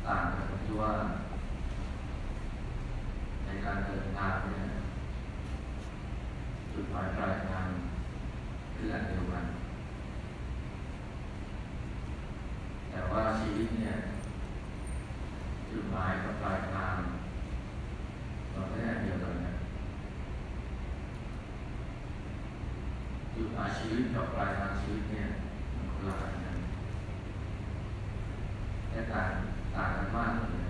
ต่างกันตรงที่ว่าในการเดินทางเนี่ยจุดหมายปลายทางคืออันเดียวกันแต่ว่าชีวิตเนี่ยจุดหมายกับปลายทางเราไม่ได้อันเดียวกันนะจุดหมายชีวิตกับปลายทางชีวิตเนี่ยมันคนละอันกันแต่ต่างกันมากเลย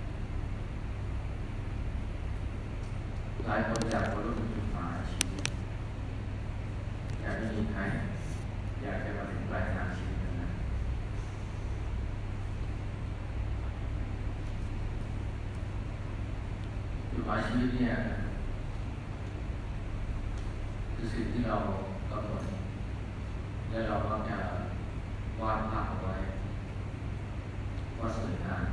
หลายคนอยากบรรลุจุดหมายชีวิตอยากมีใครอยากจะมาถึงปลายทางชีวิตนะจุดหมายชีวิตเนี่ยคือสิ่งที่เรากำหนดและเราก็จะวาดภาพเอาไว้ว่าสวยงาม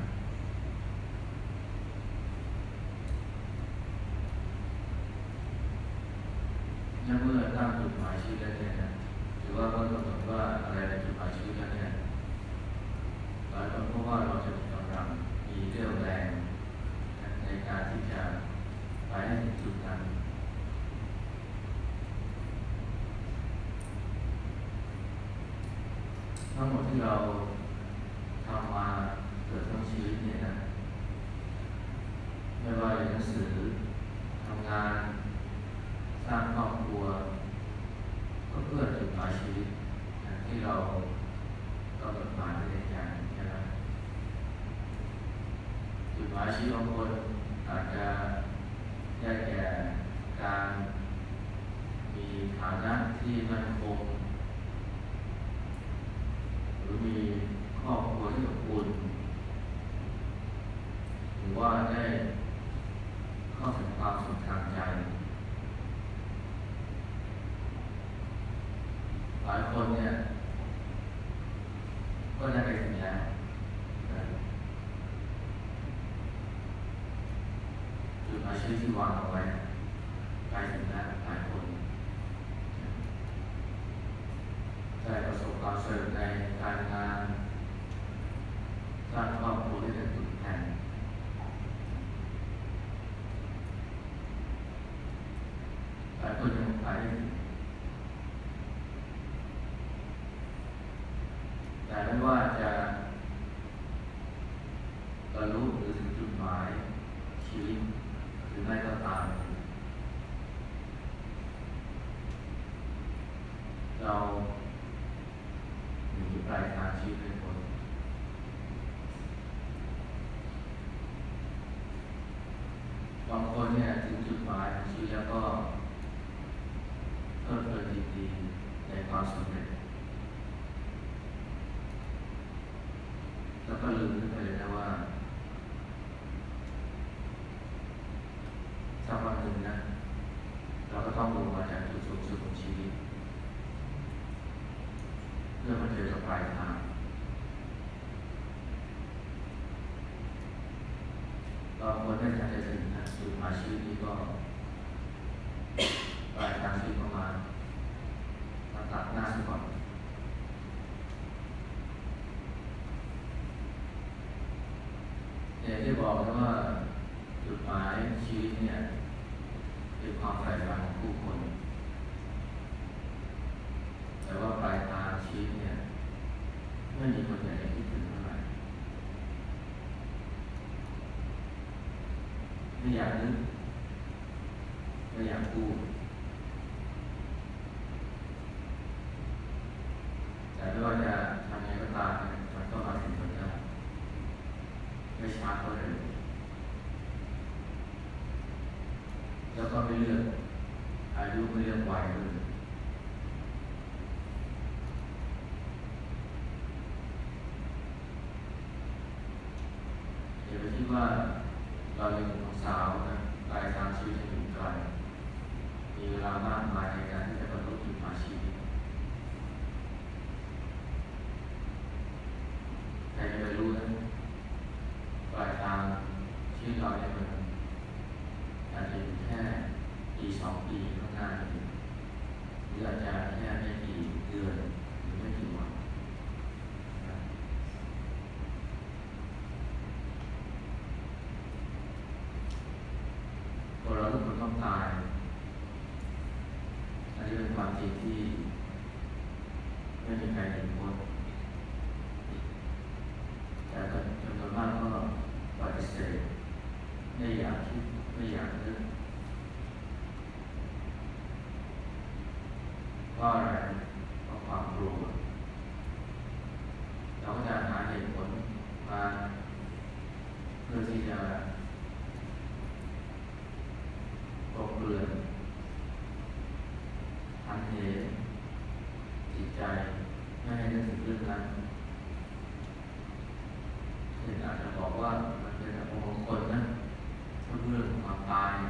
และเมื่อตั้งจุดหมายชีวิตแล้วเนี่ยหรือว่าเมื่อกำหนดว่าอะไรเป็นจุดหมายชีวิตแล้วเนี่ยหลายคนพบว่าเราจะมีกำลังมีเรี่ยวแรงในการที่จะไปให้ถึงจุดนั้นทั้งหมดที่เราทำมาเกิดทั้งชีวิตเนี่ยนะไม่ว่าเรียนหนังสือทำงานสร้างครอบครัวก็เพื่อจุดหมายชีวิตที่เรากำหนดหมายไว้ในใจใช่ไหมจุดหมายชีวิตของคนอาจจะได้แก่การมีฐานะที่มั่นคงหรือมีครอบครัวที่อบอุ่นหรือว่าได้เข้าถึงความสุขทางใจหลายคนเนี่ยก็ได้ไปถึงแล้วจุดหมายชีวิตที่วางเอาไว้ไปถึงแล้วหลายคนได้ประสบความสำเร็จในการงานสร้างครอบครัวที่เป็นจุดแทนหลายคนยังไปได้ถึงแต่ไม่ว่าจะบรรลุหรือถึงจุดหมายชีวิตหรือไม่ก็ตามเราอยู่ปลายทางชีวิตเป็นคนบางคนเนี่ยถึงจุดหมายของชีวิตแล้วก็เพลิดเพลินยินดีในความสำเร็จแล้วก็ลืมไปเลยนะว่าสักวันหนึ่งนะเราก็ต้องลงมาจากจุดสูงสุดของชีวิตเพื่อมาเจอกับปลายทางบางคนได้จากจะถึงจุดหมายชีวิตนี้ก็ปลายทางชีวิตประมาณตัดหน้าซะก่อนอย่างที่บอกนะว่าจุดหมายชีวิตเนี่ยเป็นความใฝ่ฝันของผู้คนแต่ว่าปลายทางชีวิตเนี่ยไม่มีคนไหนคิดถึงเท่าไหร่ไม่อยากนึกไม่อยากพูดแต่ไม่ว่าจะทำยังไงก็ตามมันก็มาถึงตรงนี้ไม่ช้าก็เร็วแล้วก็ไม่เลือกอายุไม่เลือกวัยด้วยอย่าไปคิดว่าเราเป็นคนสาวนะปลายทางชีวิตจะอยู่ไกลมีเวลามากมายในการที่จะบรรลุจุดหมายชีวิตใครจะไปรู้นะปลายทางชีวิตเราเนี่ยมันอาจจะอยู่แค่ปี2 ปีข้างหน้าหรืออาจจะแค่ไม่กี่เดือนหรือไม่กี่วันสิ่งที่ไม่มีใครเห็นพ้นแต่จำนวนมากก็ปฏิเสธไม่อยากคิดไม่อยากนึกว่าอะไรเพราะความกลัวเราก็จะหาเหตุผลมาเพื่อที่จะกลบเกลื่อนทำเหตุจิตใจไม่ให้นึกถึงเรื่องนั้นเช่นอาจจะบอกว่ามันเป็นอารมณ์ของคนนะเรื่องของความตาย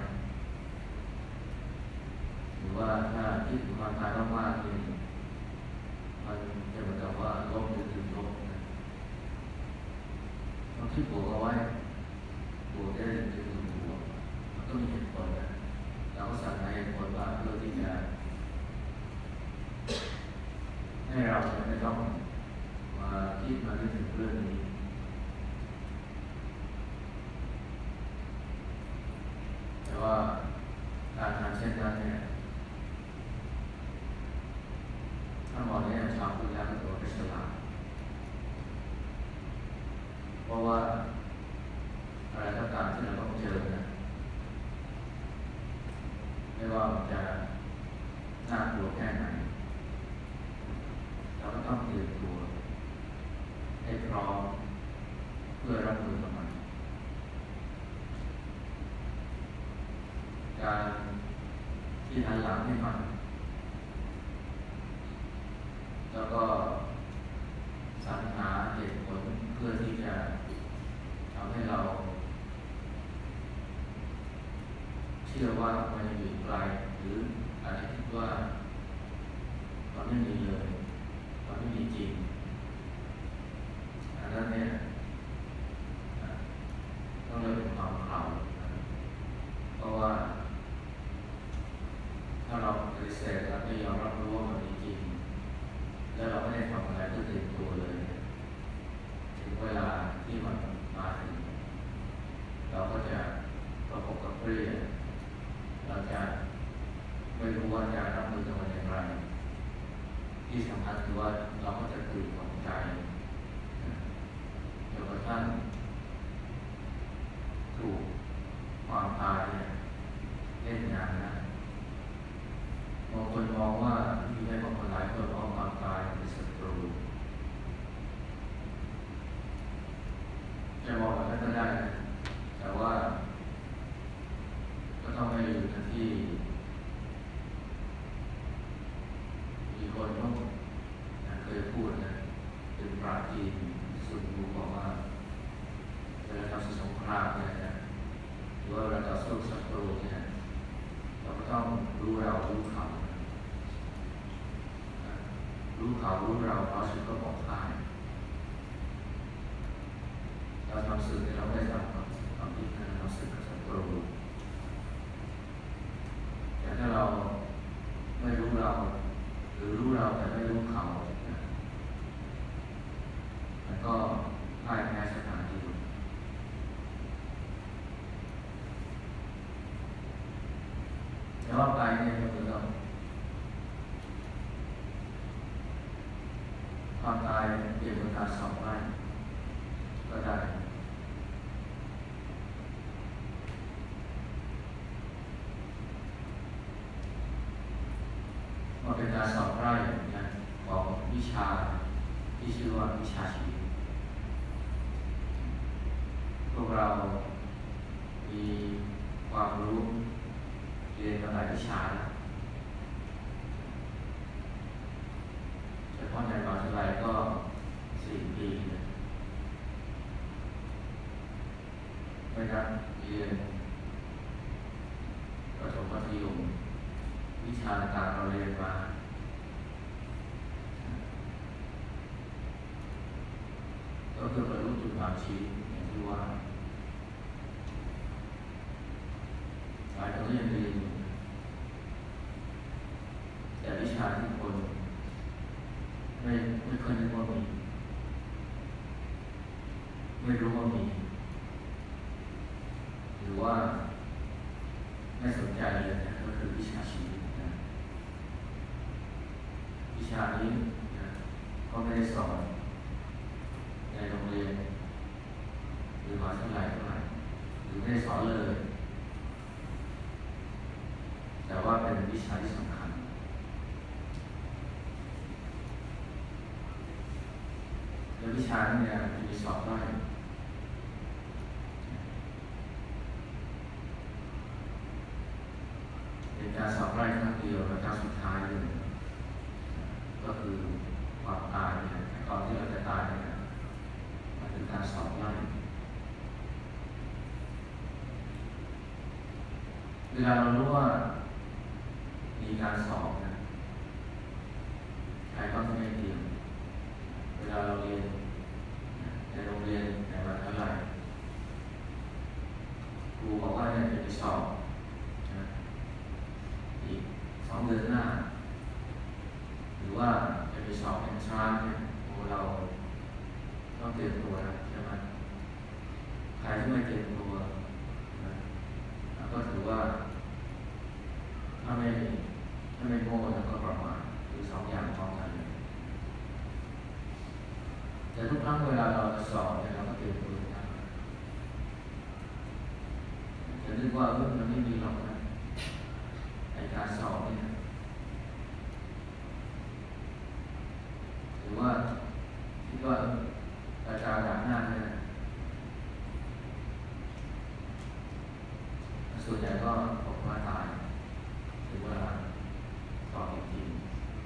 หรือว่าถ้าคิดถึงความตายมากๆนี่มันจะเหมือนกับว่าลบหรือถึงลบนะต้องคิดบวกเอาไว้บวกได้ถึงบวกมันก็มีเหตุผลนะเราก็สั่งให้เหตุผลว่าเพื่อที่จะให้เราไม่ต้องมาคิดมานึกถึงเรื่องนี้แต่ว่าการทำเช่นนั้นเนี่ยถ้ามองในชาวพุทธแล้วก็ถือว่าเป็นฉลาดเพราะว่าอะไรก็ตามที่เราต้องเจอนะไม่ว่ามันจะน่ากลัวแค่ไหนเราก็ต้องเตรียมตัวให้พร้อมเพื่อรับมือกับมันการที่หันหลังให้มันแล้วก็สรรหาเหตุผลเพื่อที่จะทำให้เราเชื่อว่ามันอยู่ไกลหรืออาจจะคิดว่ามันไม่มีเลยมันไม่มีจริงอันนั้นเนี่ยต้องเรียกเป็นความเข่าเพราะว่าถ้าเราปฏิเสธและไม่ยอมรับรู้ว่ามันมีจริงแล้วเราไม่ได้ทำอะไรเพื่อตื่นตัวเลยถึงเวลาที่มันมาถึงเราก็จะประกบกับเปรี้ยเราจะไม่รู้ว่าจะรับมือกับมันอย่างไรที่สำคัญคือว่าเราก็จะตื่นของใจจนกระทั่งถูกความตายเล่นงานนะบางคนมองว่ามีได้บางคนหลายคนมองความตายเป็นศัตรูจะมองแบบนั้นก็ได้นะแต่ว่าก็ต้องไม่ลืมนะที่มีคนเขาเคยพูดนะเป็นปราจีนสุดยูบอกว่าเวลาเราสู้สงครามเนี่ยนะหรือว่าเวลาเราสู้ศัตรูเนี่ยเราก็ต้องรู้เรารู้เขารู้เขารู้เราเพราะชีวิตก็บอกได้เราทำสื่อเราไม่ได้ทำผิดนะเราสื่อกับศัตรูแต่ถ้าเราไม่รู้เราหรือรู้เราแต่ไม่รู้เขามันก็พ่ายแพ้สถานที่แต่ว่าไปเนี่ยก็คือเราความตายเปลี่ยนเป็นการสอบได้ก็ได้มันเป็นการสอบได้ของวิชาที่ชื่อว่าวิชาชีวิตพวกเรามีความรู้เรียนมาหลายวิชาเฉพาะในมหาวิทยาลัยก็4 ปีไม่นับเรียนประถมมัธยมวิชาต่างเราเรียนมาก็คือบรรลุจุดหมายชีวิตอย่างที่ว่าหลายคนก็ยังเรียนอยู่แต่วิชาที่คนไม่เคยนึกว่ามีไม่รู้ว่ามีหรือว่าไม่สนใจเลยนะก็คือวิชาชีวิตนะวิชานี้ก็ไม่ได้สอนในโรงเรียนหรือมหาวิทยาลัยเท่าไหร่หรือไม่ได้สอนเลยแต่ว่าเป็นวิชาที่สำคัญในวิชานี้เนี่ยจะมีสอบได้เป็นการสอบไล่ครั้งเดียวและครั้งสุดท้ายเลยก็คือความตายเนี่ยตอนที่เราจะตายเนี่ยมันเป็นการสอบไล่เวลาเรารู้ว่ามีการสอบนะใครก็ต้องไม่เตรียมเวลาเราเรียนในโรงเรียนในมหาวิทยาลัยครูบอกว่าเนี่ยจะไปสอบนะอีก2 เดือนหน้าหรือว่าจะไปสอบเอนทรานซ์เนี่ยเราต้องเตรียมตัวนะใช่ไหมใครที่ไม่เตรียมตัวนะก็ถือว่าถ้าไม่โง่แล้วก็ประมาทคือ2 อย่างพร้อมกันเลยแต่ทุกครั้งเวลาเราจะสอบเนี่ยเราก็เตรียมตัวนะจะนึกว่ามันไม่มีหรอกนะในการสอบเนี่ยหรือว่าคิดว่าอาจารย์ด่าหน้าเนี่ยส่วนใหญ่ก็ออกมาตายหรือว่าสอบจริง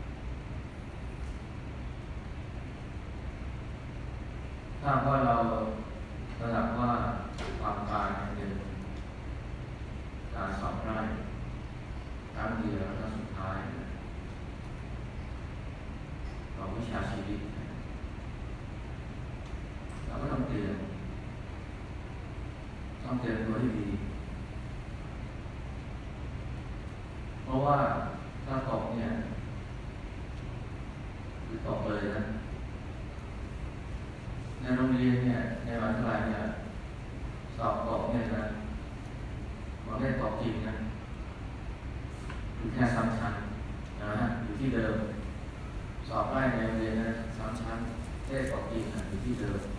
ถ้าว่าเราระดับว่าความตายเป็นการสอบได้ครั้งเดียวแล้วสุดท้ายของวิชาชีวิตเราก็ต้องเตรียมตัวให้ดีเพราะว่าถ้าตกเนี่ยคือตกเลยนะในโรงเรียนเนี่ยในมหาวิทยาลัยเนี่ยสอบตกเนี่ยนะมันไม่ได้ตกจริงนะอยู่แค่ซ้ำชั้นนะอยู่ที่เดิมสอบได้ในโรงเรียนนะซ้ำชั้นไม่ได้ตกจริงนะอยู่ที่เดิม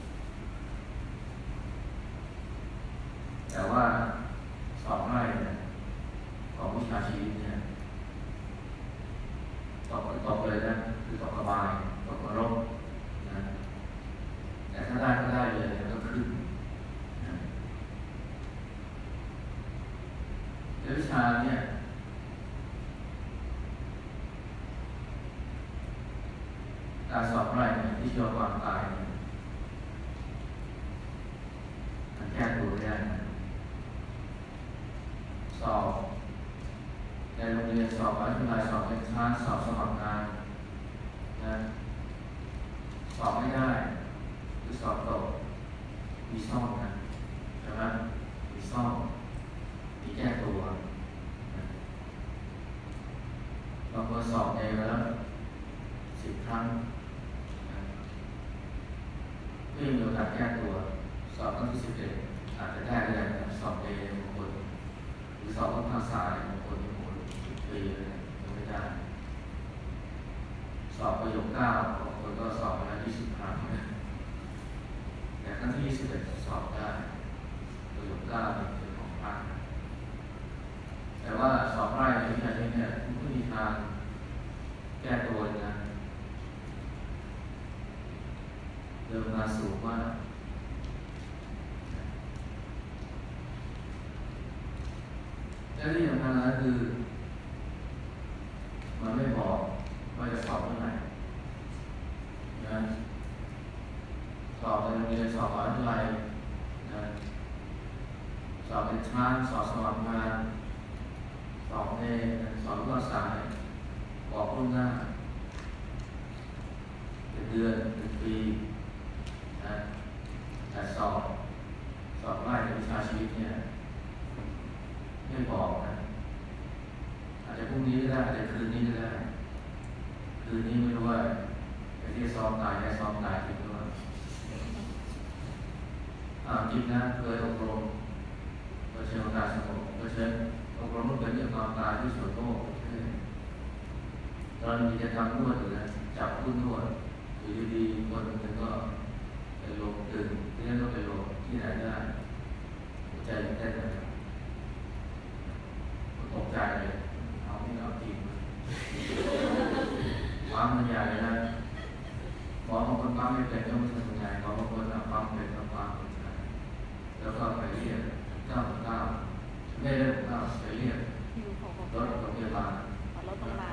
แต่ว่าสอบได้เนี่ยของวิชาชีวิตเนี่ยตกเลยนะคือตกกระบายตกกระรบนะแต่ถ้าได้ก็ได้เลยก็ขึ้นนะวิชาเนี่ยการสอบได้เนี่ยที่เชื่อความตายเนี่ยมันแก้ตัวไม่ได้นะสอบในโรงเรียนสอบมหาวิทยาลัยสอบเอนทรานซ์สอบสมัครงานนะสอบไม่ได้หรือสอบตกมีซ่อมนะใช่ไหมมีซ่อมมีแก้ตัวบางคนสอบในแล้ว10 ครั้งก็ยังมีโอกาสแก้ตัวสอบครั้งที่11อาจจะได้ก็ได้สอบในบางคนหรือสอบภาษาบางคนปีเลยไม่ได้สอบประโยค9บางคนก็สอบมาแล้ว20 ครั้งแต่ครั้งที่21สอบได้ประโยค9เป็นของภาคแต่ว่าสอบได้ในวิชาชีพเนี่ยคุณก็มีทางแก้ตัวนะเดินมาสูงมากและที่สำคัญนะคือมันไม่บอกว่าจะสอบเมื่อไหร่นะสอบในโรงเรียนสอบมหาวิทยาลัยนะสอบเป็นชั้นสอบสมัครงานสอบในสอบภาษาบอกล่วงหน้าเป็นเดือนเป็นปีนะแต่สอบไล่ในวิชาชีวิตเนี่ยไม่บอกนะอาจจะพรุ่งนี้ก็ได้อาจจะคืนนี้ก็ได้คืนนี้ไม่รู้ว่าไอ้ที่ซ้อมตายได้ซ้อมตายจริงหรือเปล่าจริงนะเคยอบรมเผชิญการสงบเผชิญอบรมเรื่องเป็นเรื่องความตายที่สวนโลกตอนมีกิจกรรมนวดอยู่นะจับผู้นวดอยู่ดีๆคนหนึ่งก็เป็นลมตื่นที่นั่นก็เป็นลมที่ไหนได้หัวใจเต้นเลยตกใจเลยเอาไม่เอาจริงปั๊มมันใหญ่เลยนะหมอบางคนปั๊มไม่เป็นก็ไม่ทำยังไงหมอบางคนปั๊มเป็นก็ปั๊มเป็นแล้วก็ไปเรียก969ไม่ได้9ไปเรียกรถโรงพยาบาลเรียกโรงพยาบาล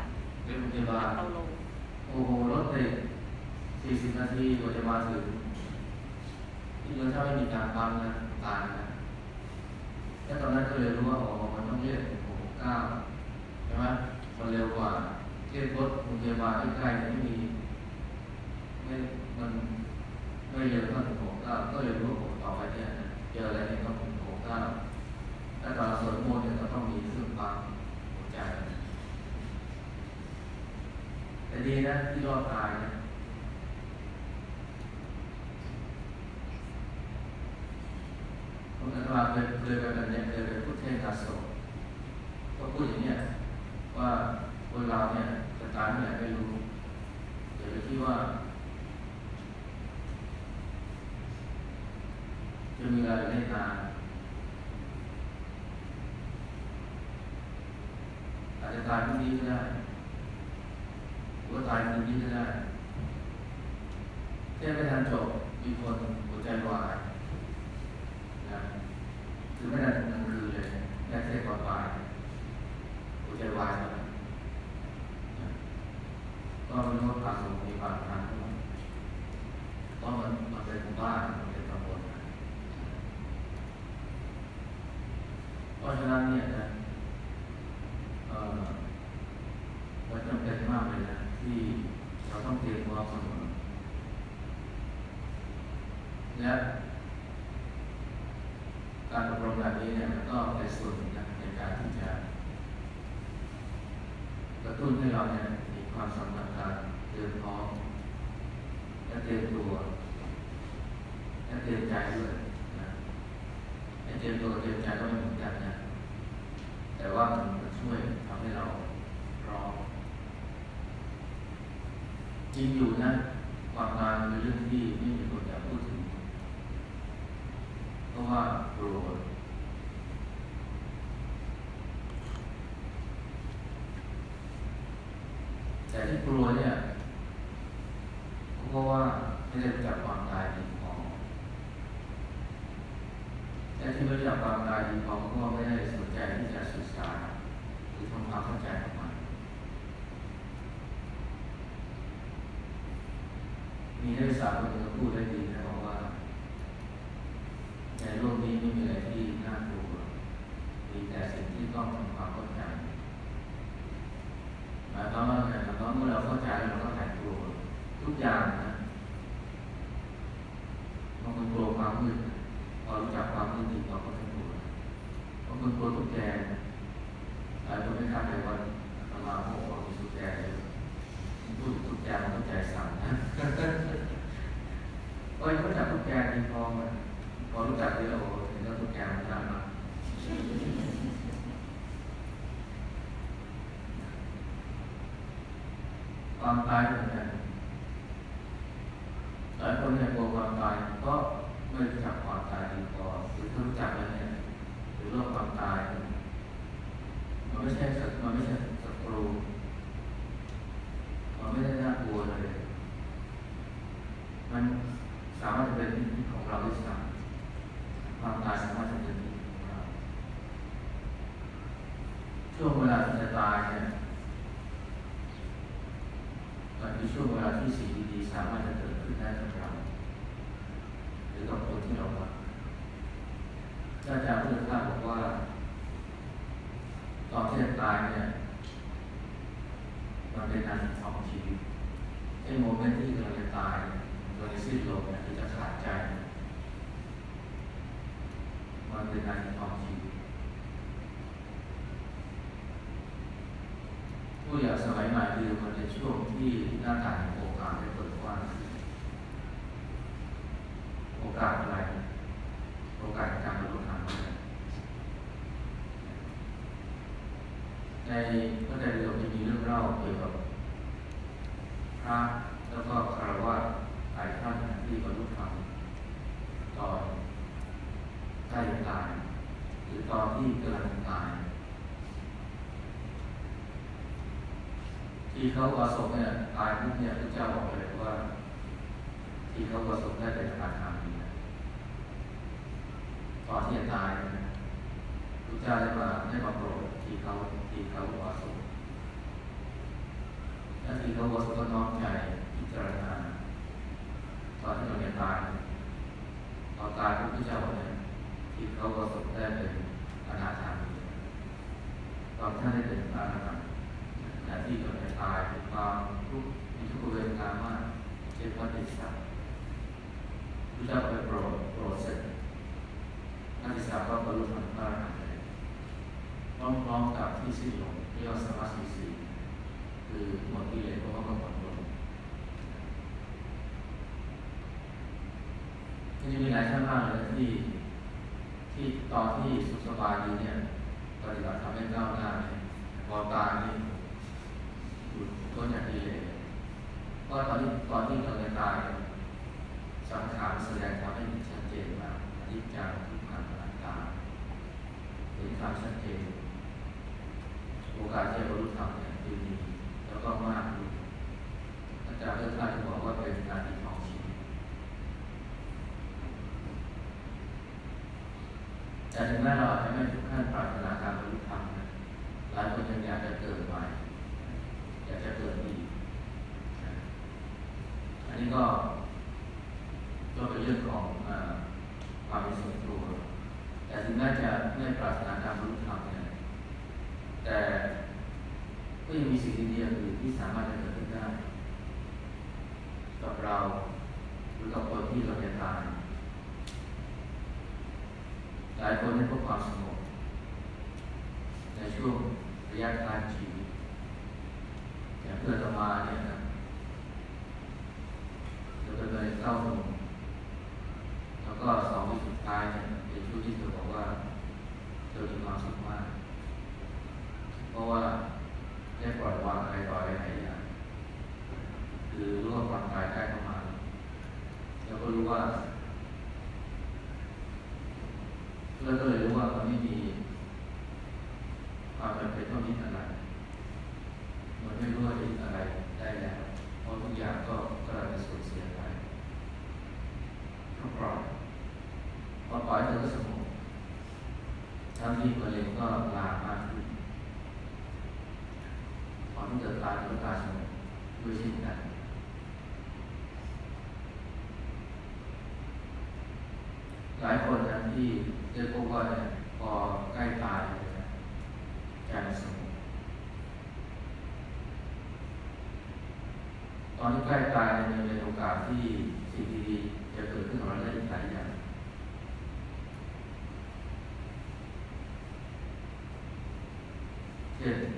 โอ้โหรถติด40 นาทีกว่าจะมาถึงที่เมืองถ้าไม่มีการปั๊มนะตายนะแล้วตอนนั้นก็เลยรู้ว่ามันต้องเรียก669ใช่ไหมมันเร็วกว่าเรียกรถโรงพยาบาลที่ใกล้มันไม่เร็วเท่า669ก็เลยรู้ว่าต่อไปเนี่ยเจออะไรนี่ต้อง669ถ้าตอนสวดมนต์เนี่ยก็ต้องมีเครื่องปั๊มหัวใจแต่ดีนะที่รอดตายนะผมอาจารย์เคยไปแบบนี้เคยไปพูดเทศน์กาโศกก็พูดอย่างนี้ว่าคนเราเนี่ยจะตายเมื่อไหร่ไม่รู้อย่าไปคิดว่าจะมีอะไรได้นานอาจจะตายพรุ่งนี้ก็ได้หรือว่าตายคืนนี้ก็ได้แค่ไม่ทันจบมีคนหัวใจวายนะคือไม่ได้กลางคืนเลยแค่ก่อนบ่ายหัวใจวายแล้วก็ไม่รู้ว่าพาส่งโรงพยาบาลทางเพราะมันเป็นหมู่บ้านมันเป็นตำบลเพราะฉะนั้นเนี่ยนะมันจำเป็นมากเลยนะที่เราต้องเตรียมตัวเสมอและการอบรมแบบนี้เนี่ยมันก็เป็นส่วนหนึ่งในการที่จะกระตุ้นให้เราเนี่ยมีความสำคัญการเตรียมพร้อมและเตรียมตัวและเตรียมใจด้วยนะเตรียมตัวเตรียมใจก็ไม่เหมือนกันนะแต่ว่ามันช่วยทำให้เราพร้อมจริงอยู่นะความตายเป็นเรื่องที่ไม่มีคนอยากพูดถึงเพราะว่ากลัวแต่ที่กลัวเนี่ยเพราะว่าไม่ได้รู้จักความตายดีพอแต่ที่ไม่รู้จักความตายดีพอเพราะว่าไม่ได้สนใจที่จะศึกษาหรือทำความเข้าใจกับมันมีนักศึกษาคนหนึ่งพูดได้ดีนะบอกว่าในโลกนี้ไม่มีอะไรที่น่ากลัวมีแต่สิ่งที่ต้องทำความเข้าใจหมายความว่าไงหมายความว่าเมื่อเราเข้าใจแล้วเราก็หายกลัวทุกอย่างนะบางคนกลัวความมืดพอรู้จักความมืดดีเราก็ไม่กลัวบางคนกลัวตุ๊กแกหลายคนไม่เข้าใจว่าอามาโอ้โหมีตุ๊กแกพูดตุ๊กแกมันต้องใจสั่นนะรู้จักตุ๊กแกดีพอรู้จักที่เราเห็นว่าตุ๊กแกมันน่ารักความตายเหมือนกันหลายคนเนี่ยกลัวความตายเพราะไม่รู้จักความตายดีพอหรือถ้ารู้จักแล้วเนี่ยหรือโรคความตายมันไม่ใช่ศัตรูมันไม่ได้น่ากลัวเลยมันสามารถจะเป็นมิตรของเราด้วยซ้ำความตายสามารถจะเป็นมิตรของเราช่วงเวลาที่จะตายเนี่ยมันเป็นช่วงเวลาที่สิ่งดีๆสามารถจะเกิดขึ้นได้กับเราหรือกับคนที่เรารักอาจารย์พุทธทาสบอกว่าตอนที่จะตายเนี่ยมันเป็นนาทีทองชีวิตไอ้โมเมนต์ที่เราจะตายเราจะสิ้นลมเนี่ยที่จะขาดใจมันเป็นนาทีทองชีวิตผู้ใหญ่สมัยใหม่คือมันเป็นช่วงที่หน้าต่างโอกาสได้เปิดกว้างโอกาสอะไรโอกาสการบรรลุธรรมในพระไตรปิฎกจะมีเรื่องเล่าเกี่ยวกับพระล้จะตายหรือตอนที่กำลังตายที่เขาประสบเนี่ยตายปุ๊บเนี่ยพระเจ้าบอกเลยว่าที่เขาประสบได้เป็นการทำดีตอนที่จะตายนะพระเจ้าได้มาโปรดที่เขาประสบและที่เขาประสบก็น้อมใจพิจารณาตอนที่เราจะตายตอนตายพระเจ้าบอกเนี่ยที่เขาประสบได้เป็นอนาถามีตอนท่านได้เป็นอนาถาและที่เราจะตายมีความทุกข์มีทุกขเวทนามากเจ็บปวดติดสัตว์พระเจ้าไปโปรดเสร็จนักศึกษาก็บรรลุธรรมพระอรหันต์เลยพร้อมกับที่สิ้นลงเรียกว่าสมาธิสี่คือหมดกิเลสเพราะว่าหมดลงจะมีหลายท่านมากเลยที่ตอนที่สุขสบายดีเนี่ยปฏิบัติทำให้ก้าวหน้าเนี่ยพอตายนี่หลุดพ้นจากกิเลสก็ตอนที่เราจะตายสังขารแสดงความให้เห็นชัดเจนมากอนิจจังทุกขังอนัตตาเห็นความชัดเจนโอกาสที่จะบรรลุธรรมเนี่ยคือมีแล้วก็มากอาจารย์เลิศท่านจะบอกว่าเป็นการที่ของชีวิตแต่ถึงแม้เราอาจจะไม่ทุกท่านปรารถนาการบรรลุธรรมนะหลายคนยังอยากจะเกิดใหม่อยากจะเกิดอีกอันนี้ก็เป็นเรื่องของความเป็นส่วนตัวแต่ถึงแม้จะไม่ปรารถนาการบรรลุธรรมเนี่ยแต่ก็ยังมีสิ่งดีๆอื่นที่สามารถจะเกิดขึ้นได้กับเราหรือกับคนที่เราจะตายหลายคนได้พบความสงบในช่วงระยะท้ายชีวิตอย่างเพื่อนเรามาเนี่ยนะเราจะเลยเข้าลงแล้วก็2 วิสุดท้ายเนี่ยเป็นช่วงที่เธอบอกว่าเธอมีความสุขมากเพราะว่าได้ปล่อยวางอะไรต่ออะไรหลายอย่างคือรู้ว่าความตายใกล้เข้ามาแล้วก็รู้ว่าแล้วก็เลยรู้ว่ามันไม่มีความจำเป็นต้องยึดอะไรมันไม่รู้ว่ายึดอะไรได้แล้วเพราะทุกอย่างก็กำลังจะสูญเสียไปก็ปล่อยพอปล่อยเธอก็สงบทั้งที่มะเร็งก็ลามากขึ้นพอที่เกิดตายก็ตายสงบด้วยเช่นกันหลายคนนะที่ได้พบว่าพอใกล้ตายใจมันสงบตอนที่ใกล้ตายมันเป็นโอกาสที่สิ่งดีๆจะเกิดขึ้นกับเราได้หลายอย่างเช่น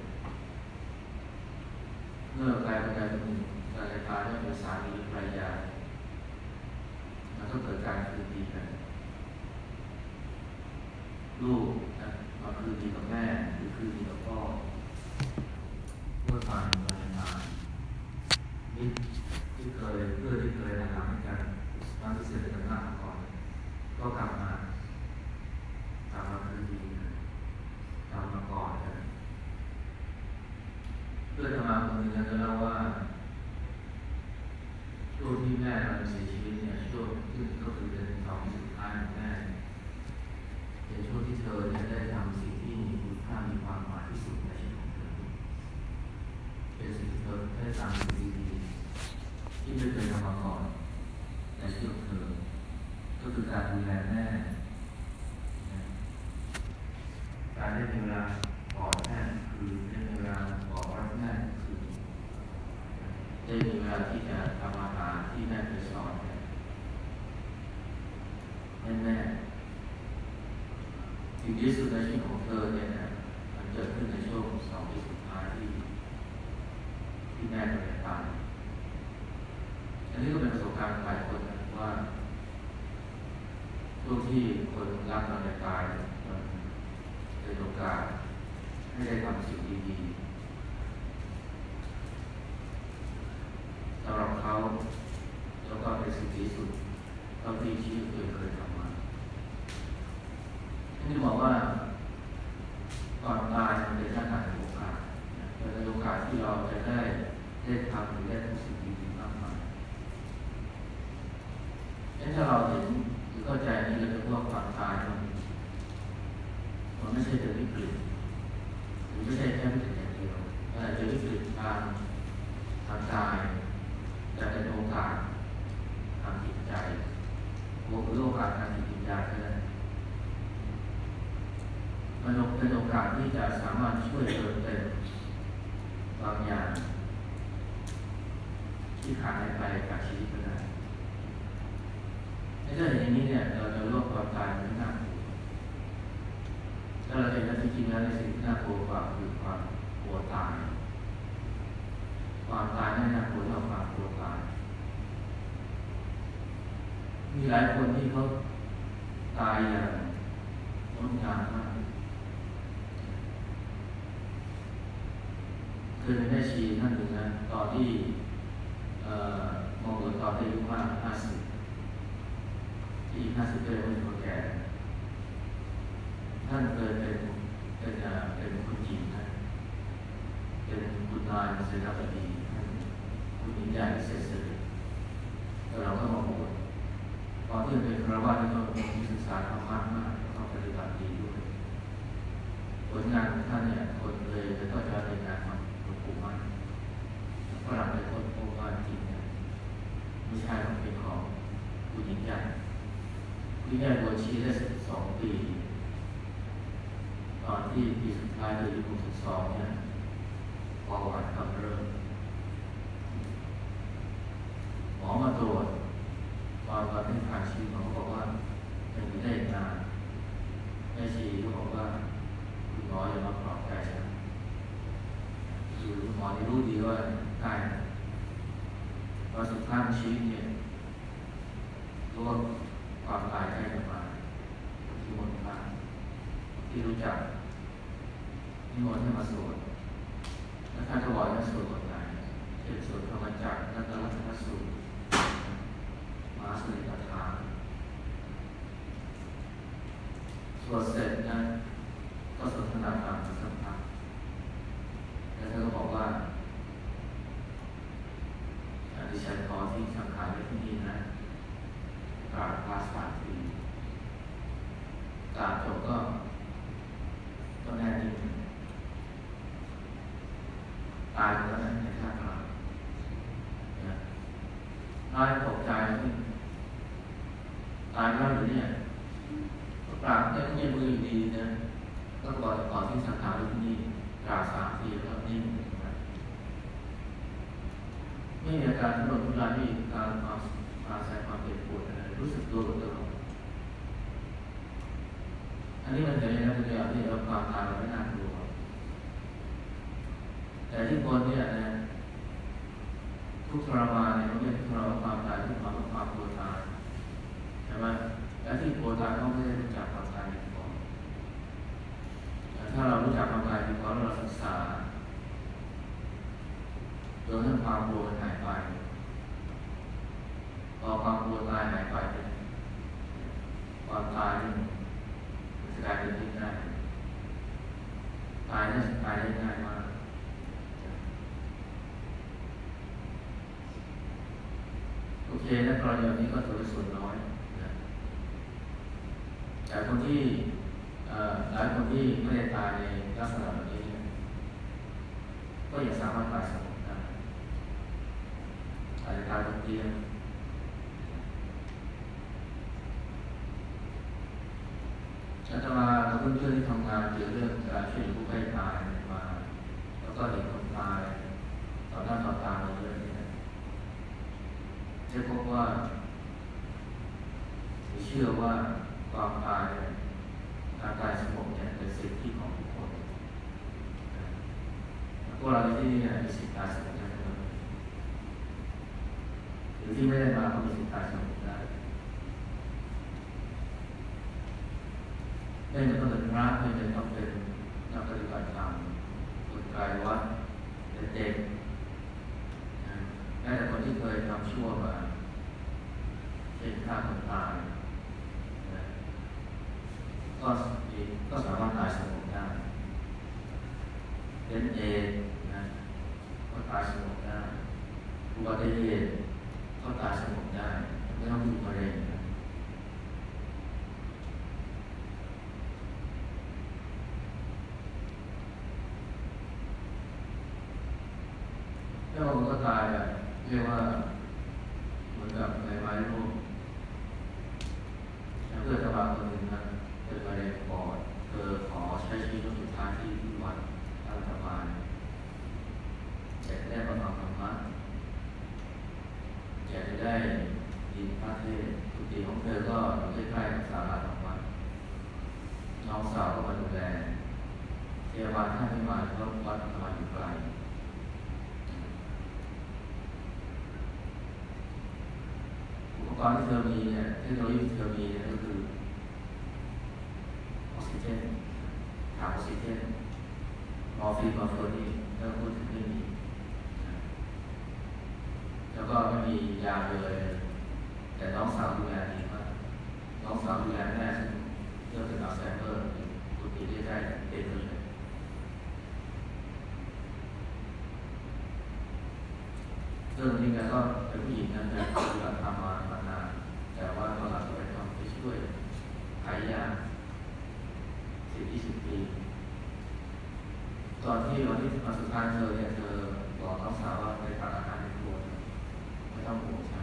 เมื่อกายเป็นกายเป็นหนึ่งกายตายได้เป็นสามีภรรยามันก็เกิดการคืนดีกันลูกนะมาคืนดีกับแม่หรือคืนดีกับพ่อเพื่อผ่านวาเลนไทน์มิตรที่เคยเพื่อนที่เคยทำให้กันบางที่เสียกันมากก่อนก็กลับมาคืนดีกลับมาก่อนกันเพื่อนทำมาคนหนึ่งจะเล่าว่าช่วงที่แม่เราเสียชีวิตเนี่ยช่วงที่ก็คือเป็น2 ปีสุดท้ายของแม่เป็นช่วงที่เธอได้ทำสิ่งที่มีคุณค่ามีความหมายที่สุดในชีวิตของเธอเป็นสิ่งที่เธอได้ทำสิ่งดีๆที่ไม่เคยทำมาก่อนในชีวิตของเธอก็คือการดูแลแม่การได้มีเวลากอดแม่คือได้มีเวลากอดรักแม่คือได้มีเวลาที่จะทำอาหารที่แม่เคยสอนให้แม่สิ่งที่สุดในชีวิตของเธอเนี่ยนะมันเกิดขึ้นในช่วง2 ปีสุดท้ายที่แม่เธอตายอันนี้ก็เป็นประสบการณ์หลายคนนะว่าช่วงที่คนรักเราตายมันเป็นโอกาสให้ได้ทำสิ่งดีๆสำหรับเขาแล้วก็เป็นสิ่งที่สุดเท่าที่ชีวิตเคยทำมาที่บอกว่าก่อนตายมันเป็นชาติโอกาสเป็นโอกาสที่เราจะได้ทำหรือได้ทำสิ่งดีๆมากมายถ้าเราเห็นหรือเข้าใจนี้เราจะรู้ว่าความตายมันไม่ใช่เป็นวิกฤตหรือไม่ใช่แค่วิกฤตอย่างเดียวมันอาจจะวิกฤตทางกายแต่เป็นโอกาสทางจิตใจหรือโอกาสทางจิตวิญญาณก็ได้มันเป็นโอกาสที่จะสามารถช่วยเติมเต็มบางอย่างที่ขาดหายไปจากชีวิตก็ได้ถ้าเห็นอย่างนี้เนี่ยเราจะรู้ว่าความตายมันน่ากลัวถ้าเราเห็นว่าจริงๆแล้วในสิ่งที่น่ากลัวกว่าคือความกลัวตายความตายไม่น่ากลัวเท่าความกลัวตายมีหลายคนที่เขาตายอย่างงดงามมากคือในแม่ชีท่านหนึ่งนะตอนที่มองดูตอนที่อายุมาก50ที่50เป็นคนแก่ท่านเคยเป็นคุณหญิงนะเป็นคุณนายเสนาบดีคุณหญิงใหญ่เสด็จแล้วเราก็มาบวชตอนที่เป็นคารวะนี่ก็มีศึกษาธรรมะมากแล้วก็ปฏิบัติดีด้วยผลงานของท่านเนี่ยคนเลยแล้วก็จะรายงานมาหลวงปู่มั่นฝรั่งเลยคนพบว่าจริงเนี่ยไม่ใช่ต้องเป็นของคุณหญิงใหญ่คุณหญิงใหญ่บวชชีได้12 ปีตอนที่ปีสุดท้ายเลยอายุ62เนี่ยเบาหวานกำเริบหมอมาตรวจตอนที่ผ่านชีวิตเขาบอกว่ายังอยู่ได้นานแม่ชีก็บอกว่าคุณหมออย่ามาปลอบใจฉันคือหมอที่รู้ดีว่าตายตอนสุดท้ายชีวิตเนี่ยรู้ว่าความตายใกล้จะมาที่หมดทางที่รู้จักนิมนต์ให้มาสวดแล้วท่านก็บอกให้สวดบทไหนเช่นสวดธรรมจักรนัตตลักษณสูตรมหาสติปัฏฐานสวดเสร็จนะก็สนทนาธรรมสักพักแล้วท่านก็บอกว่าดิฉันขอทิ้งสังขารไว้ที่นี่นะกราบลา3 ปีกราบจบก็แน่นิ่งตายแล้วนะในท่ากลางน้อยตกใจที่ตายแล้วหรือเนี่ยกราบแต่ก็ยังมืออยู่ดีนะก็ก่อนที่สังขารไว้ที่นี่กราบ3 ปีแล้วนิ่งไม่มีอาการทุรนทุรายไม่มีการอาศัยความเจ็บปวดอะไรรู้สึกตัวตลอดอันนี้มันจะเป็นตัวอย่างที่เราความตายเราไม่น่ากลัวแต่ที่คนเนี่ยนะทุกทรมานเนี่ยมันเป็นทุกทรมานความตายทุกความกลัวตายใช่ไหมและที่กลัวตายเขาไม่ได้รู้จักความตายดีพอถ้าเรารู้จักความตายดีพอเราศึกษาโดยให้ความกลัวมันหายไปพอความกลัวตายหายไปความตายนี่จะกลายเป็นที่ง่ายตายได้ง่ายมากโอเคและกรณีนี้ก็ถือว่าส่วนน้อยนะแต่คนที่หลายคนที่ไม่ได้ตายในลักษณะแบบนี้ก็ยังสามารถตายสงบได้อาจจะตายบนเตียงอาตมากับเพื่อนๆที่ทำงานเกี่ยวเรื่องการช่วยเหลือผู้ใกล้ตายมาแล้วก็เห็นคนตายต่อหน้าต่อตาเราเยอะเนี่ยจะพบว่าเชื่อว่าความตายการตายสงบเนี่ยเป็นสิทธิของทุกคนพวกเราที่นี่เนี่ยมีสิทธิตายสงบได้หรือที่ไม่ได้มาก็มีสิทธิตายสงบได้ไม่จำเป็นต้องเป็นพระไม่จำเป็นต้องเป็นนักปฏิบัติธรรมคนไกลวัดเด็กแม้แต่คนที่เคยทำชั่วมาเช่นฆ่าคนตายก็ก็สามารถตายสงบได้เป็นเอดนะก็ตายสงบได้อุบัติเหตุก็ตายสงบได้ไม่ต้องมีมะเร็งนะแล้วบางคนก็ตายแบบเรียกว่าเหมือนกับในไม้รูปเพื่อนชาวบ้านคนหนึ่งนะเป็นมะเร็งปอดเธอขอใช้ชีวิตสุดท้ายที่วัดท่านสบายอยากได้ประกอบธรรมะอยากจะได้ยินพระเทศน์กุฏิของเธอก็อยู่ใกล้ๆกับศาลาธรรมะน้องสาวก็มาดูแลพยาบาลท่านไม่มาเพราะวัดธรรมะอยู่ไกลอุปกรณ์ที่เธอมีเนี่ยเทคโนโลยีที่เธอมีเนี่ยก็คือออกซิเจนถังออกซิเจนมอร์ฟีนมอร์เฟอร์นี่แล้วพูดถึงไม่มีแล้วก็ไม่มียาเลยแต่น้องสาวดูแลดีมากน้องสาวดูแลแม่ซึ่งเรื่องเป็นอัลไซเมอร์ปกติได้เต็มเลยเรื่องนี้แกก็เป็นผู้หญิงนั้นแต่ปฏิบัติธรรมมานานแต่ว่าตอนหลังก็ไปทำไปช่วยขายยา10-20 ปีตอนที่วันที่มาสุดท้ายเธอเนี่ยเธอบอกน้องสาวว่าไปตักอาหารในครัวไม่ต้องห่วงใช่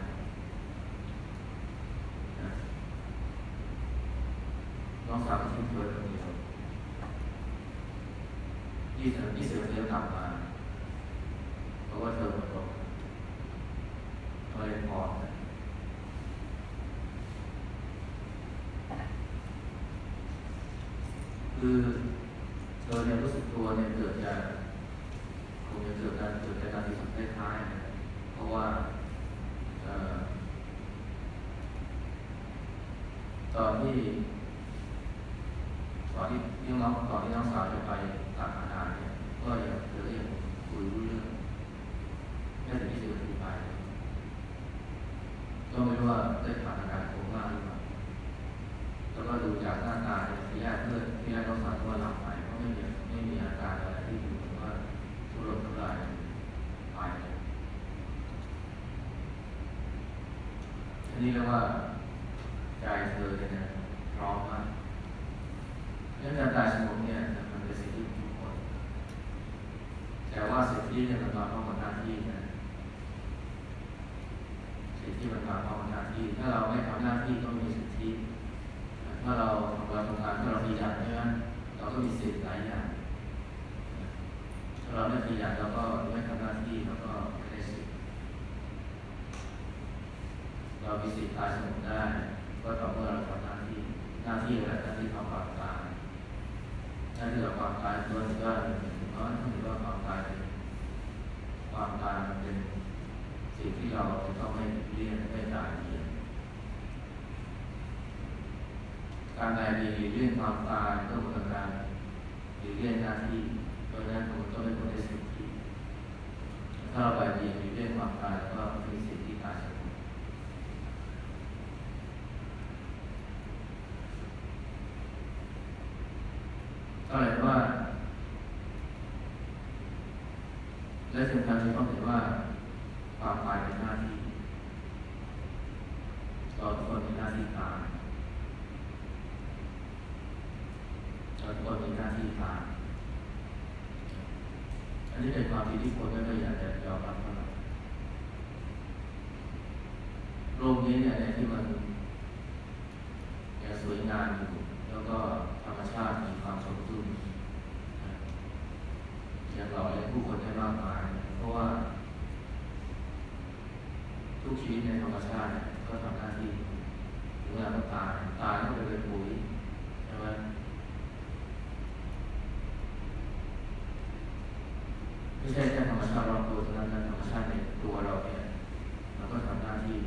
น้องสาวก็ทิ้งเธอคนเดียว20 เดือนกลับมาเพราะว่าเธอหมดลมมะเร็งปอดคือเธอเนี่ยรู้สึกตัวเนี่ยคงจะเกิดการที่สุดท้ายๆเพราะว่าตอนที่น้องสาวจะไปตักอาหารเนี่ยก็ยังเธอเรียกคุยรู้เรื่องแค่ถึง20 นาทีไปก็ไม่รู้ว่าได้ผ่านอาการโคม่าหรือเปล่าแล้วก็ดูจากหน้าตาที่แรกน้องสาวว่าหลับไปเพราะไม่มีอาการอะไรที่ดูเหมือนว่าทุรนทุรายไปอันนี้เรียกว่าใจเธอเนี่ยพร้อมมากเรื่องการตายสงบเนี่ยมันเป็นสิ่งที่ทุกคนแต่ว่าสิ่งที่เนี่ยมันมาพร้อมกับหน้าที่นะสิ่งที่มันมาพร้อมกับหน้าที่ถ้าเราไม่ทำหน้าที่ก็มีสิทธิถ้าเราทำงานถ้าเราขยันใช่ไหมเราก็มีสิทธิ์หลายอย่างถ้าเราไม่ขยันเราก็ไม่ทำหน้าที่เราก็ไม่ได้สิทธิ์เรามีสิทธิ์ตายสงบได้ก็ต่อเมื่อเราทำหน้าที่อะไรหน้าที่ทำความตายหน้าที่เราความตายตัวหนึ่งก็เพราะถ้าถือว่าความตายมันเป็นสิ่งที่เราจะต้องไม่เลี่ยงไม่ตายเองการใดมีเรื่องความตายก็เหมือนการมีเรื่องหน้าที่เพราะฉะนั้นผมก็ไม่ควรได้สิทธิถ้าเราไปมีเรื่องความตายก็มีสิทธิตายสงบก็เลยว่าและสำคัญที่ต้องเห็นว่าความตายเป็นหน้าที่เราทุกคนมีหน้าที่ตายเราทุกคนมีหน้าที่ตายอันนี้เป็นความที่ทุกคนไม่อยากจะยอมรับเท่าไหร่โลกนี้เนี่ยที่มันสวยงามอยู่แล้วก็ธรรมชาติมีความสมดุลอย่างหล่อเลี้ยงผู้คนได้มากมายเพราะว่าทุกชีวิตในธรรมชาติก็ทำหน้าที่ถึงเวลาต้องตายก็เป็นปุ๋ยใช่ไหมไม่ใช่แค่ธรรมชาติรอบตัวเท่านั้นธรรมชาติในตัวเราเนี่ยเราก็ทำหน้าที่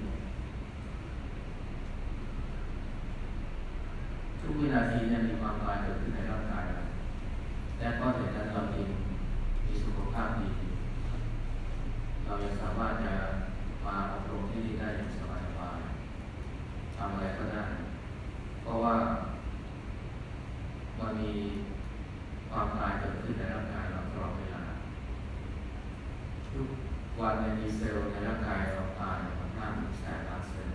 ทุกวินาทีเนี่ยมีความตายเกิดขึ้นในร่างกายเราและก็เหตุนั้นเราจึงมีสุขภาพดีเรายังสามารถจะมาอบรมที่นี่ได้อย่างสบายๆทำอะไรก็ได้เพราะว่ามันมีความตายเกิดขึ้นในร่างกายเราตลอดเวลาทุกวันมีเซลล์ในร่างกายเราตายประมาณ500,000 ล้านเซลล์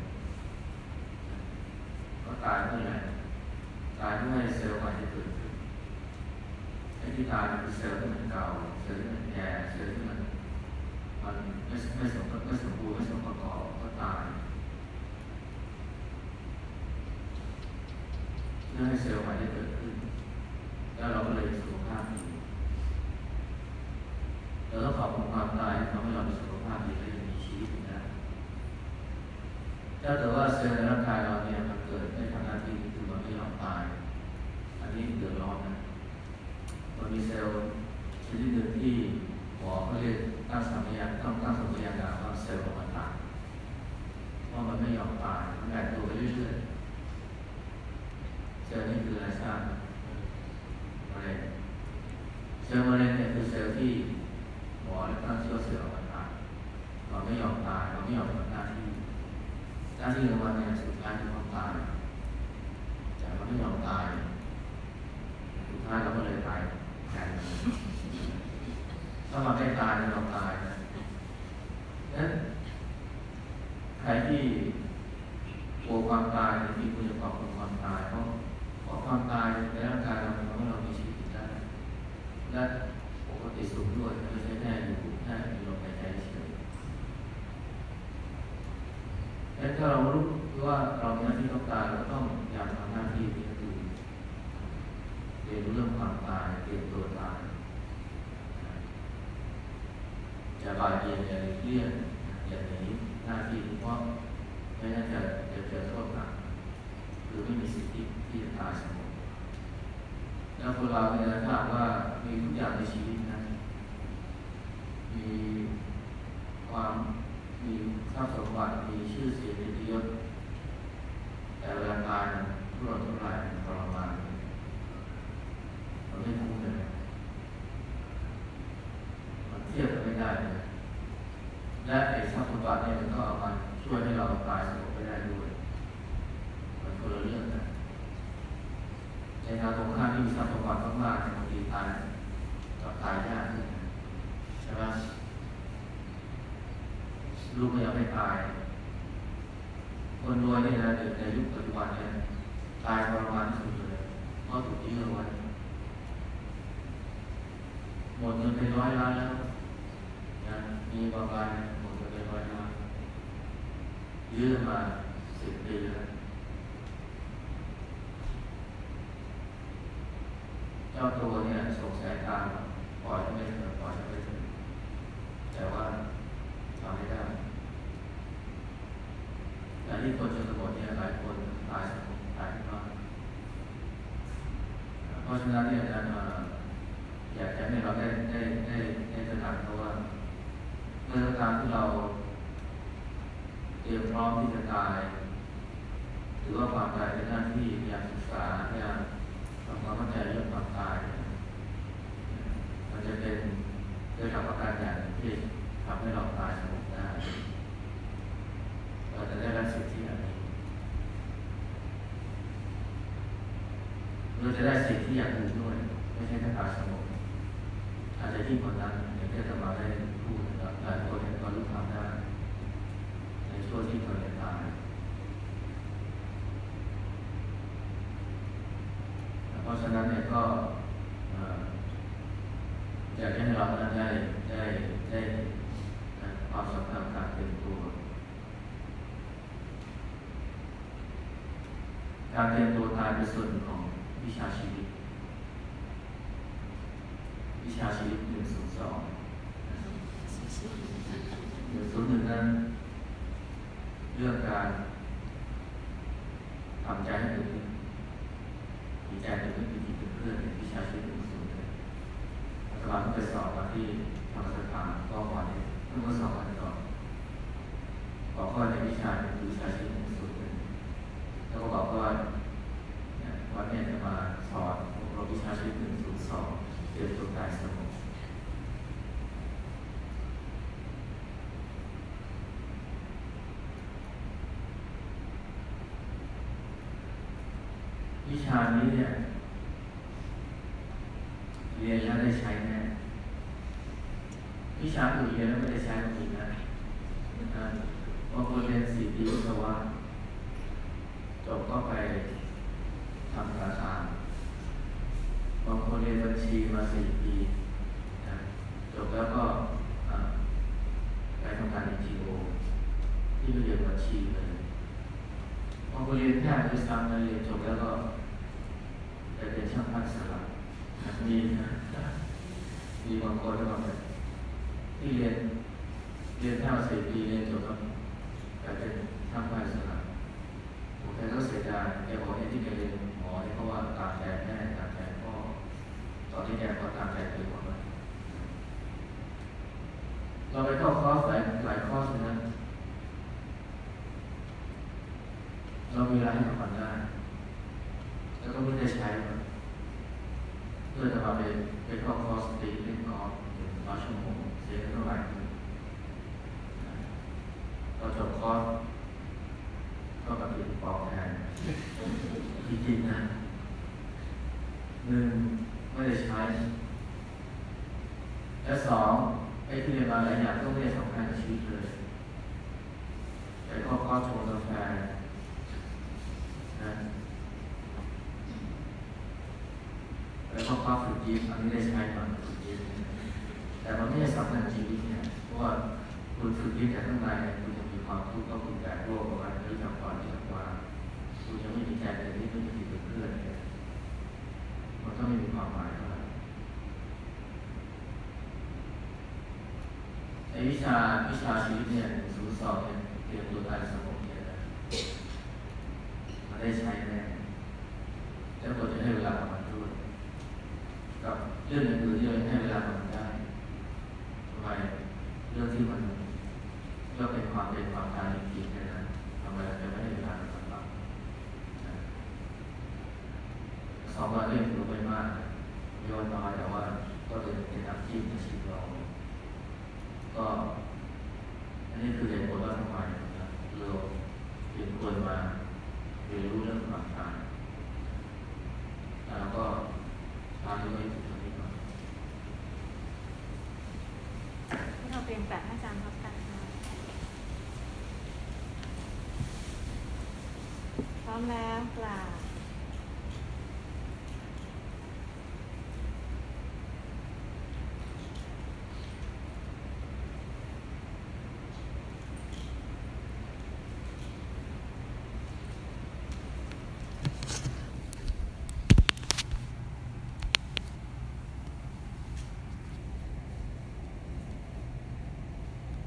ก็ตายเมื่อไหร่ตายเมื่อเซลล์ใหม่ที่เกิดขึ้นไอ้ที่ตายคือเซลล์ที่มันเก่าเซลล์ที่มันแก่เซลล์ที่มันไม่สมบูรณ์ไม่สมประกอบก็ตายเพื่อให้เซลล์ใหม่ได้เกิดขึ้นแล้วเราก็เลยมีสุขภาพดีเราต้องขอบคุณความตายที่ทำให้เรามีสุขภาพดีและยังมีชีวิตอยู่ได้ถ้าแต่ว่าเซลล์ในร่างกายเราเนี่ยมันเกิดได้ทำหน้าที่คือมันไม่ยอมตายอันนี้เดือดร้อนนะมันมีเซลล์ชนิดหนึ่งที่หมอเขาเรียกตั้งสมญานว่าเซลล์อมตะเพราะมันไม่ยอมตายมันแบ่งตัวไปเรื่อยๆเซลล์นี้คืออะไรทราบมะเร็งเซลล์มะเร็งเนี่ยคือเซลล์ที่หมอตั้งชื่อว่าเซลล์อมตะมันไม่ยอมตายมันไม่ยอมทำหน้าที่ของมันเนี่ยสุดท้ายคือความตายแต่มันไม่ยอมตายสุดท้ายเราก็เลยตายแทนถ้ามันไม่ตายเราตายนะนั้นใครที่กลัวความตายที่ควรจะขอบคุณความตายเพราะความตายในร่างกายเราทำให้เรามีชีวิตได้และปกติสูงด้วยไม่ใช่แค่อยู่แค่มีลมหายใจเฉยและถ้าเรารู้ว่าเรามีหน้าที่ต้องตายเราต้องอยากทำหน้าที่ที่คือเรียนรู้เรื่องความตายเตรียมตัวตายอย่าบ่ายเบียงอย่าเลี่ยงอย่าหนีหน้าที่เพราะไม่งั้นจะเจอโทษหนักคือไม่มีสิทธิที่จะตายเสมอแล้วคนเราเนี่ยถ้าว่ามีทุกอย่างในชีวิตนะมีความมีทรัพย์สมบัติมีชื่อเสียงมียศแต่เวลาตายทุรนทุรายทรมานมันไม่คุ้มเลยมันเทียบกันไม่ได้เลยและไอ้ทรัพย์สมบัติเนี่ยมันก็เอามาช่วยให้เราตายสงบไปได้ด้วยมันคนละเรื่องกันในทางตรงข้ามที่มีทรัพย์สมบัติมากๆบางทีตายกับตายยากใช่ไหมลูกก็ยังไม่ตายคนรวยนี่นะในยุคปัจจุบันเนี่ยตายทรมานที่สุดเลยเพราะถูกยื้อไว้หมดเงินไป100 ล้านแล้วนะมีบางรายหมดเงินไป100 ล้านยื้อมา10 ปีแล้วเจ้าตัวเนี่ยส่งสายตาปล่อยไม่ถึงแต่ว่าทำไม่ได้และที่คนชนบทเนี่ยหลายคนตายมากเพราะฉะนั้นเนี่ยอาจารย์อยากจะให้เราได้ตระหนักเพราะว่าเมื่อตามที่เราเตรียมพร้อมที่จะตายหรือว่าความตายเป็นหน้าที่พยายามศึกษาพยายามทำความเข้าใจเรื่องความตายมันจะเป็นโดยหลักประการอย่างหนึ่งที่ทำให้เราตายสงบได้เราจะได้รับสิทธิอันนี้เราจะได้สิทธิอย่างอื่นด้วยไม่ใช่แค่ตายสงบอาจจะที่คนนั้นอย่างที่จะมาได้พูดนะครับหลายคนเห็นความรู้ความได้ในช่วงที่คนเรียนตายเพราะฉะนั้นเนี่ยก็อยากให้เราได้ความสำคัญการเตรียมตัวการเตรียมตัวตายเป็นส่วนของวิชาชีวิต102 101นั้นเรื่องการทำใจให้ตื่นมีใจตื่นมีจิตตื่นเพื่อนวิชาชีวิต101อาจารย์ก็ไปสอบมาที่ธรรมสถานก็วันนี้เพิ่งมาสอบกันก่อนบอกว่าในวิชาเป็นวิชาชีวิต101แล้วก็บอกว่าวันนี้จะมาสอนเราวิชาชีวิต102เตรียมตัวตายสงบวิชานี้เนี่ยเรียนแล้วได้ใช้แน่วิชาอื่นเรียนแล้วไม่ได้ใช้อีกนะบางคนเรียน4 ปีวิศวะจบก็ไปทำธนาคารบางคนเรียนบัญชีมา4 ปีนะจบแล้วก็ไปทำงาน NGO ที่เรียนบัญชีเลยบางคนเรียนแพทย์ด้วยซ้ำนะเรียนจบแล้วก็ไปเป็นช่างภาพสลักมีบางคนก็แบบที่เรียนแค่4 ปีเรียนจบแล้วไปเป็นช่างภาพสลักผมแกก็เสียดายแกบอกที่แกเรียนหมอเนี่ยเพราะว่าตามใจแม่ตามใจพ่อตอนที่แกก็ตามใจตัวเองเราไปเข้าคอร์สหลายคอร์สนะเรามีเวลาให้ทำได้แล้วก็ไม่ได้ใช้มันเพื่อจะมาไปเข้าคอร์สตีเล่นกอล์ฟ100 ชั่วโมงเสียเท่าไหร่เราจบคอร์สก็กระติดปอกแทนจริงๆนะ1ไม่ได้ใช้และ2ไอ้ที่เรียนมาหลายอย่างต้องเรียนสำคัญกับชีวิตเลยไปเข้าคอร์สชงกาแฟนะแล้วก็คอร์สฝึกยิมอันนี้ได้ใช้มาฝึกยิมแต่มันไม่ใช่สำคัญชีวิตเนี่ยเพราะว่าคุณฝึกยิมแต่ข้างในคุณจะมีความทุกข์ก็คุณแบกโรคประมาณนี้จากก่อนที่จะว่าคุณจะไม่มีใจเลยที่ไม่มีเพื่อนเนี่ยมันก็ไม่มีความหมายเท่าไหร่ในวิชาชีวิตเนี่ย02เนี่ยเตรียมตัวตายสมองเนี่ยนะมันได้ใช้แน่แล้วก็จะให้เวลากับมันด้วยกับเรื่องอื่นๆที่เราให้เวลากับมันได้ทำไมเรื่องที่มันก็เป็นความตายจริงๆนะทำไมเราจะไม่ให้เวลากับมันบ้าง2 วันก็ยังถือไม่มากไม่ว่าน้อยแต่ว่าก็เป็นน้ำจิ้มในชีวิตเราก็อันนี้คือเหตุผลว่าทำไมเราเป็นคนมาเรียนรู้เรื่องความตายแล้วก็พาตัวเองถึงตรงนี้ก่อนที่เราเป็นแบบอาจารย์ครับกันค่ะพร้อมแล้วกล่าว